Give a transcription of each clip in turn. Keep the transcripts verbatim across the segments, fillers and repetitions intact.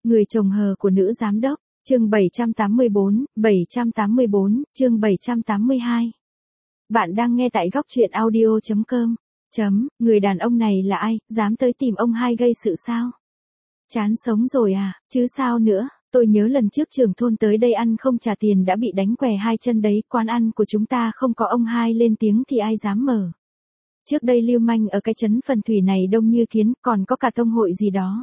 Người chồng hờ của nữ giám đốc, chương bảy trăm tám mươi bốn, bảy trăm tám mươi bốn, chương bảy trăm tám mươi hai. Bạn đang nghe tại góc truyện audio chấm com. Chấm, người đàn ông này là ai, dám tới tìm ông hai gây sự sao? Chán sống rồi à, chứ sao nữa, tôi nhớ lần trước trưởng thôn tới đây ăn không trả tiền đã bị đánh què hai chân đấy, quán ăn của chúng ta không có ông hai lên tiếng thì ai dám mở. Trước đây lưu manh ở cái trấn Phần Thủy này đông như kiến, còn có cả tông hội gì đó.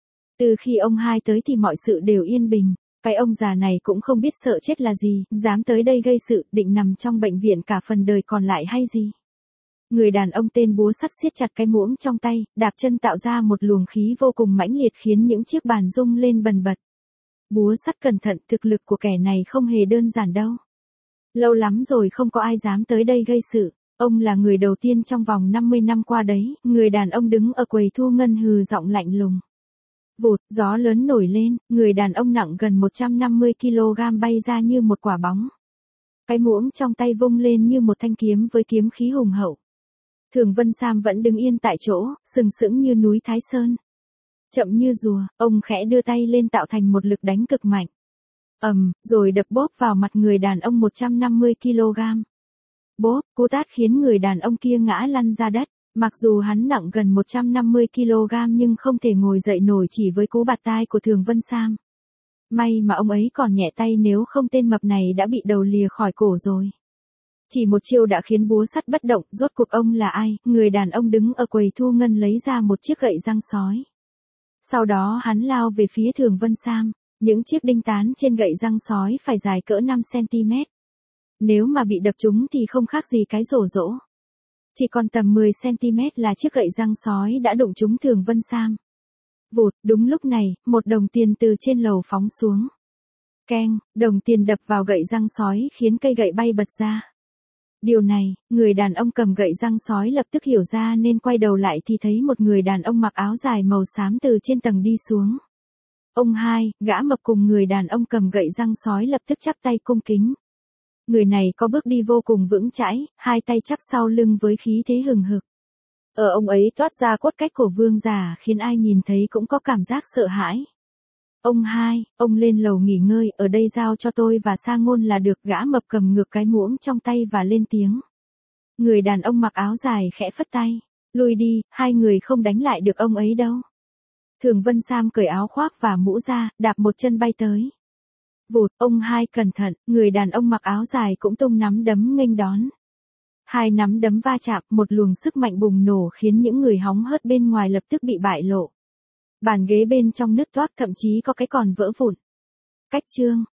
Từ khi ông hai tới thì mọi sự đều yên bình, cái ông già này cũng không biết sợ chết là gì, dám tới đây gây sự, định nằm trong bệnh viện cả phần đời còn lại hay gì. Người đàn ông tên búa sắt siết chặt cái muỗng trong tay, đạp chân tạo ra một luồng khí vô cùng mãnh liệt khiến những chiếc bàn rung lên bần bật. Búa sắt cẩn thận, thực lực của kẻ này không hề đơn giản đâu. Lâu lắm rồi không có ai dám tới đây gây sự. Ông là người đầu tiên trong vòng năm mươi năm qua đấy, người đàn ông đứng ở quầy thu ngân hừ giọng lạnh lùng. Vụt, gió lớn nổi lên, người đàn ông nặng gần một trăm năm mươi ki lô gam bay ra như một quả bóng. Cái muỗng trong tay vung lên như một thanh kiếm với kiếm khí hùng hậu. Thường Vân Sam vẫn đứng yên tại chỗ, sừng sững như núi Thái Sơn. Chậm như rùa, ông khẽ đưa tay lên tạo thành một lực đánh cực mạnh. Ầm, rồi đập bóp vào mặt người đàn ông một trăm năm mươi ki lô gam. Bóp, cú tát khiến người đàn ông kia ngã lăn ra đất. Mặc dù hắn nặng gần một trăm năm mươi ki lô gam nhưng không thể ngồi dậy nổi chỉ với cú bạt tai của Thường Vân Sam. May mà ông ấy còn nhẹ tay, nếu không tên mập này đã bị đầu lìa khỏi cổ rồi. Chỉ một chiêu đã khiến búa sắt bất động, rốt cuộc ông là ai? Người đàn ông đứng ở quầy thu ngân lấy ra một chiếc gậy răng sói. Sau đó hắn lao về phía Thường Vân Sam, những chiếc đinh tán trên gậy răng sói phải dài cỡ năm xăng ti mét. Nếu mà bị đập trúng thì không khác gì cái rổ rỗ. Chỉ còn tầm mười xăng ti mét là chiếc gậy răng sói đã đụng trúng Thường Vân Sam. Vụt, đúng lúc này, một đồng tiền từ trên lầu phóng xuống. Keng, đồng tiền đập vào gậy răng sói khiến cây gậy bay bật ra. Điều này, người đàn ông cầm gậy răng sói lập tức hiểu ra nên quay đầu lại thì thấy một người đàn ông mặc áo dài màu xám từ trên tầng đi xuống. Ông hai, gã mập cùng người đàn ông cầm gậy răng sói lập tức chắp tay cung kính. Người này có bước đi vô cùng vững chãi, hai tay chắp sau lưng với khí thế hừng hực. Ở ông ấy toát ra cốt cách của vương giả khiến ai nhìn thấy cũng có cảm giác sợ hãi. Ông hai, ông lên lầu nghỉ ngơi, ở đây giao cho tôi và Sa Ngôn là được. Gã mập cầm ngược cái muỗng trong tay và lên tiếng. Người đàn ông mặc áo dài khẽ phất tay. Lui đi, hai người không đánh lại được ông ấy đâu. Thường Vân Sam cởi áo khoác và mũ ra, đạp một chân bay tới. Vụt, ông hai cẩn thận, người đàn ông mặc áo dài cũng tung nắm đấm nghênh đón. Hai nắm đấm va chạm, một luồng sức mạnh bùng nổ khiến những người hóng hớt bên ngoài lập tức bị bại lộ. Bàn ghế bên trong nứt toác, thậm chí có cái còn vỡ vụn. Cách chương,